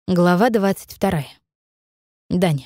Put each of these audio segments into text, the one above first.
Глава 22. Даня.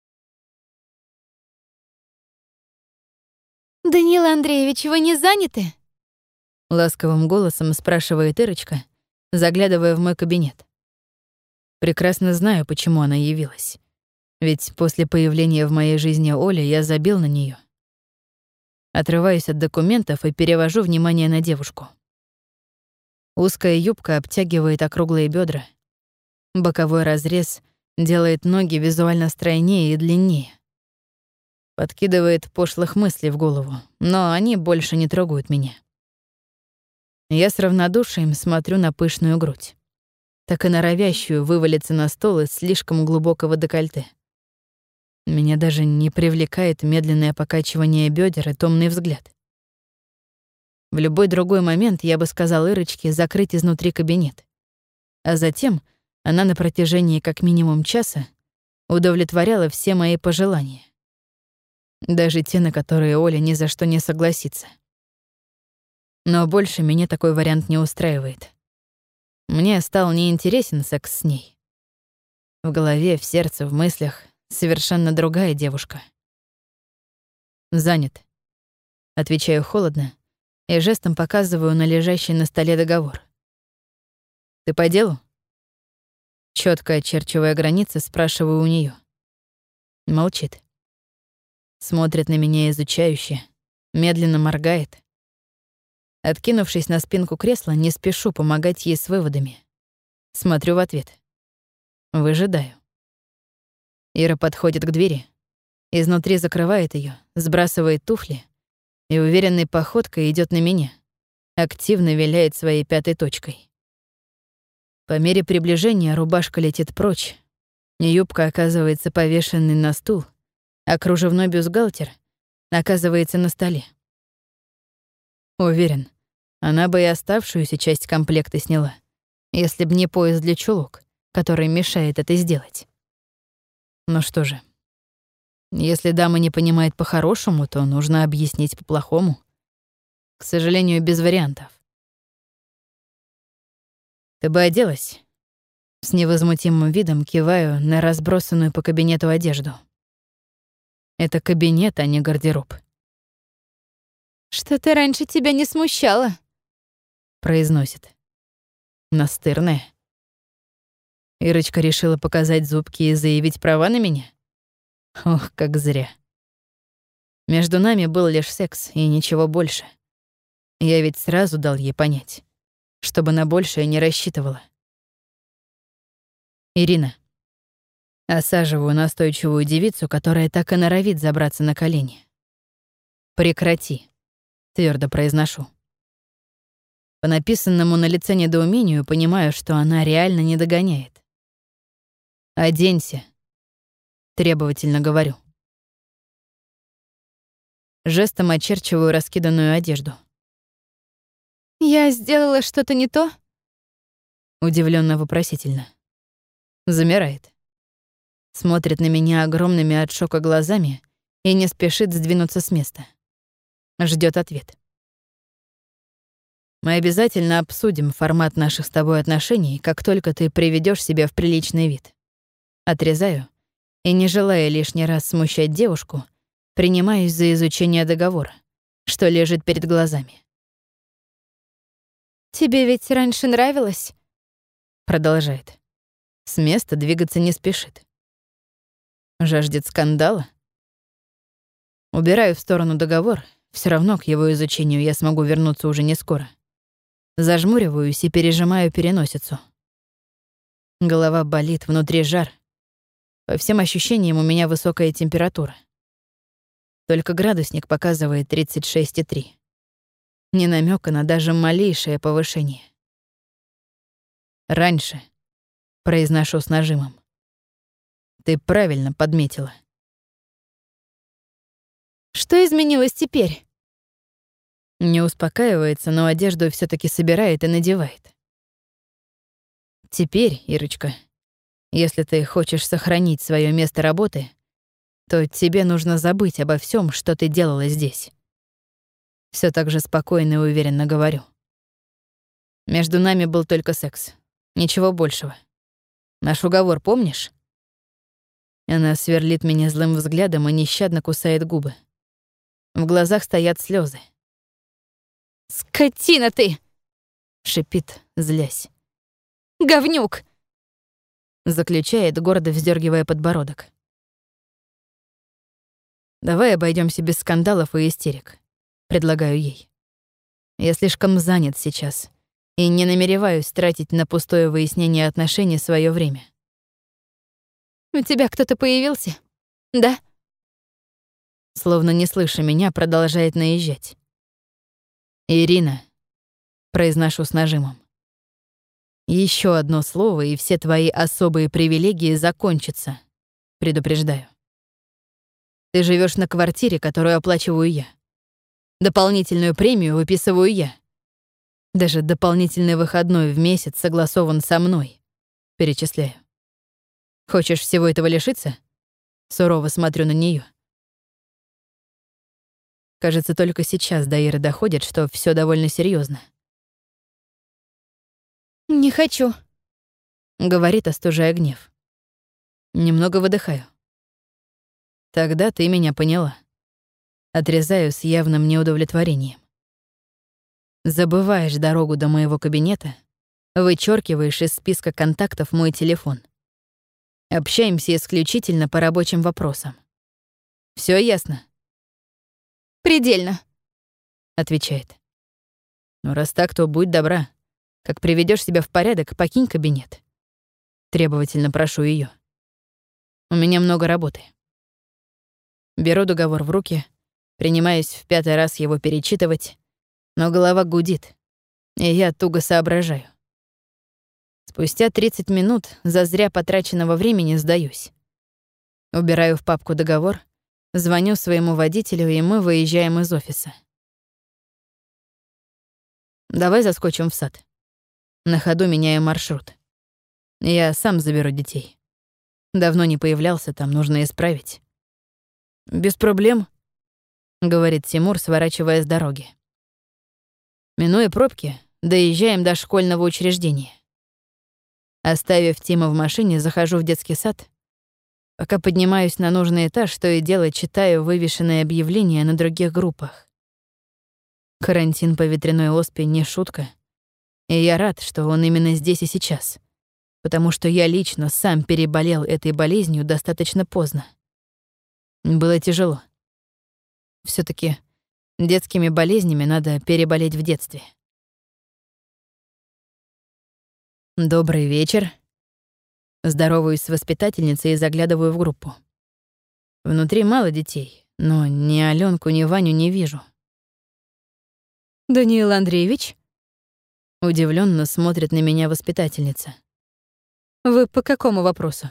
«Даниил Андреевич, вы не заняты?» Ласковым голосом спрашивает Ирочка, заглядывая в мой кабинет. Прекрасно знаю, почему она явилась. Ведь после появления в моей жизни Оли я забил на нее. Отрываюсь от документов и перевожу внимание на девушку. Узкая юбка обтягивает округлые бедра. Боковой разрез делает ноги визуально стройнее и длиннее. Подкидывает пошлых мыслей в голову, но они больше не трогают меня. Я с равнодушием смотрю на пышную грудь, так и норовящую вывалиться на стол из слишком глубокого декольте. Меня даже не привлекает медленное покачивание бедер и томный взгляд. В любой другой момент я бы сказал Ирочке закрыть изнутри кабинет, а затем она на протяжении как минимум часа удовлетворяла все мои пожелания. Даже те, на которые Оля ни за что не согласится. Но больше меня такой вариант не устраивает. Мне стал неинтересен секс с ней. В голове, в сердце, в мыслях совершенно другая девушка. «Занят», — отвечаю холодно и жестом показываю на лежащий на столе договор. «Ты по делу?» Четко очерчивая границы, спрашиваю у нее. Молчит. Смотрит на меня изучающе, медленно моргает. Откинувшись на спинку кресла, не спешу помогать ей с выводами. Смотрю в ответ. Выжидаю. Ира подходит к двери, изнутри закрывает ее, сбрасывает туфли и уверенной походкой идет на меня, активно виляет своей пятой точкой. По мере приближения рубашка летит прочь, юбка оказывается повешенной на стул, а кружевной бюстгальтер оказывается на столе. Уверен, она бы и оставшуюся часть комплекта сняла, если б не пояс для чулок, который мешает это сделать. Ну что же, если дама не понимает по-хорошему, то нужно объяснить по-плохому. К сожалению, без вариантов. «Ты бы оделась?» С невозмутимым видом киваю на разбросанную по кабинету одежду. Это кабинет, а не гардероб. «Что-то раньше тебя не смущало», — произносит. Настырная. Ирочка решила показать зубки и заявить права на меня? Ох, как зря. Между нами был лишь секс и ничего больше. Я ведь сразу дал ей понять, чтобы на большее не рассчитывала. Ирина. Осаживаю настойчивую девицу, которая так и норовит забраться на колени. «Прекрати», — твердо произношу. По написанному на лице недоумению понимаю, что она реально не догоняет. «Оденься», — требовательно говорю. Жестом очерчиваю раскиданную одежду. «Я сделала что-то не то?» Удивленно-вопросительно. Замирает. Смотрит на меня огромными от шока глазами и не спешит сдвинуться с места. Ждет ответ. Мы обязательно обсудим формат наших с тобой отношений, как только ты приведешь себя в приличный вид. Отрезаю и, не желая лишний раз смущать девушку, принимаюсь за изучение договора, что лежит перед глазами. «Тебе ведь раньше нравилось?» Продолжает. С места двигаться не спешит. Жаждет скандала? Убираю в сторону договор, все равно к его изучению я смогу вернуться уже не скоро. Зажмуриваюсь и пережимаю переносицу. Голова болит, внутри жар. По всем ощущениям у меня высокая температура. Только градусник показывает 36,3. Ни намека на даже малейшее повышение. «Раньше», — произношу с нажимом. «Ты правильно подметила». «Что изменилось теперь?» Не успокаивается, но одежду все таки собирает и надевает. «Теперь, Ирочка, если ты хочешь сохранить свое место работы, то тебе нужно забыть обо всем, что ты делала здесь». Все так же спокойно и уверенно говорю. Между нами был только секс. Ничего большего. Наш уговор помнишь?» Она сверлит меня злым взглядом и нещадно кусает губы. В глазах стоят слезы. «Скотина ты!» — шипит, злясь. «Говнюк!» — заключает, гордо вздергивая подбородок. «Давай обойдемся без скандалов и истерик», — предлагаю ей. «Я слишком занят сейчас и не намереваюсь тратить на пустое выяснение отношений свое время». «У тебя кто-то появился? Да?» Словно не слыша меня, продолжает наезжать. «Ирина», — произношу с нажимом. «Еще одно слово, и все твои особые привилегии закончатся», — предупреждаю. «Ты живешь на квартире, которую оплачиваю я. Дополнительную премию выписываю я. Даже дополнительный выходной в месяц согласован со мной. Перечисляю. Хочешь всего этого лишиться?» Сурово смотрю на нее. Кажется, только сейчас до Иры доходит, что все довольно серьезно. «Не хочу», — говорит, остужая гнев. Немного выдыхаю. «Тогда ты меня поняла». Отрезаю с явным неудовлетворением. Забываешь дорогу до моего кабинета, вычеркиваешь из списка контактов мой телефон. Общаемся исключительно по рабочим вопросам. Все ясно?» «Предельно», — отвечает. «Ну, раз так, то будь добра. Как приведешь себя в порядок, покинь кабинет». Требовательно прошу ее. У меня много работы. Беру договор в руки, принимаюсь в 5-й раз его перечитывать, но голова гудит, и я туго соображаю. Спустя 30 минут за зря потраченного времени сдаюсь. Убираю в папку договор, звоню своему водителю, и мы выезжаем из офиса. «Давай заскочим в сад». На ходу меняю маршрут. Я сам заберу детей. Давно не появлялся, там нужно исправить. «Без проблем», — говорит Тимур, сворачивая с дороги. Минуя пробки, доезжаем до школьного учреждения. Оставив Тима в машине, захожу в детский сад. Пока поднимаюсь на нужный этаж, что и дело, читаю вывешенные объявления на других группах. Карантин по ветряной оспе не шутка. И я рад, что он именно здесь и сейчас, потому что я лично сам переболел этой болезнью достаточно поздно. Было тяжело. Все таки детскими болезнями надо переболеть в детстве. «Добрый вечер». Здороваюсь с воспитательницей и заглядываю в группу. Внутри мало детей, но ни Алёнку, ни Ваню не вижу. «Даниил Андреевич?» Удивленно смотрит на меня воспитательница. «Вы по какому вопросу?»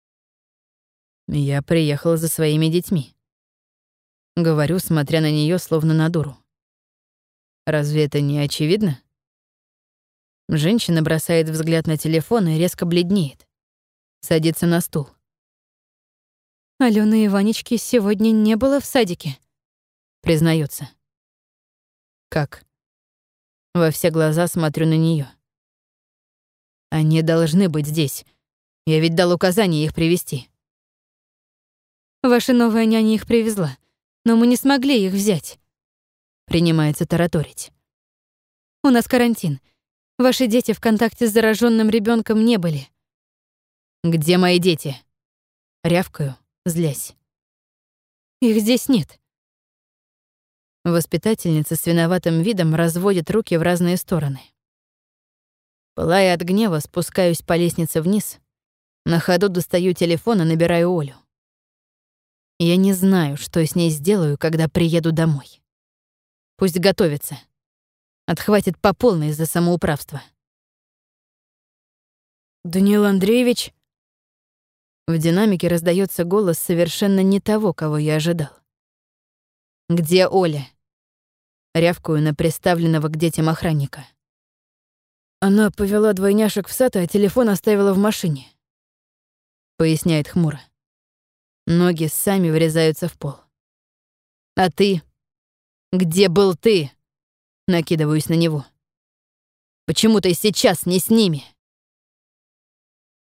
Я приехала за своими детьми. Говорю, смотря на нее, словно на дуру. Разве это не очевидно? Женщина бросает взгляд на телефон и резко бледнеет. Садится на стул. «Алёны и Ванечки сегодня не было в садике», — признается. «Как?» Во все глаза смотрю на нее. «Они должны быть здесь. Я ведь дал указание их привезти». «Ваша новая няня их привезла, но мы не смогли их взять», — принимается тараторить. «У нас карантин. Ваши дети в контакте с зараженным ребенком не были». «Где мои дети?» — рявкаю, злясь. «Их здесь нет». Воспитательница с виноватым видом разводит руки в разные стороны. Пылая от гнева, спускаюсь по лестнице вниз. На ходу достаю телефон и набираю Олю. Я не знаю, что с ней сделаю, когда приеду домой. Пусть готовится. Отхватит по полной за самоуправство. «Даниил Андреевич?» В динамике раздается голос совершенно не того, кого я ожидал. «Где Оля?» Рявкую на приставленного к детям охранника. «Она повела двойняшек в сад, а телефон оставила в машине», — поясняет хмуро. Ноги сами врезаются в пол. «А ты? Где был ты?» Накидываюсь на него. «Почему ты сейчас не с ними?»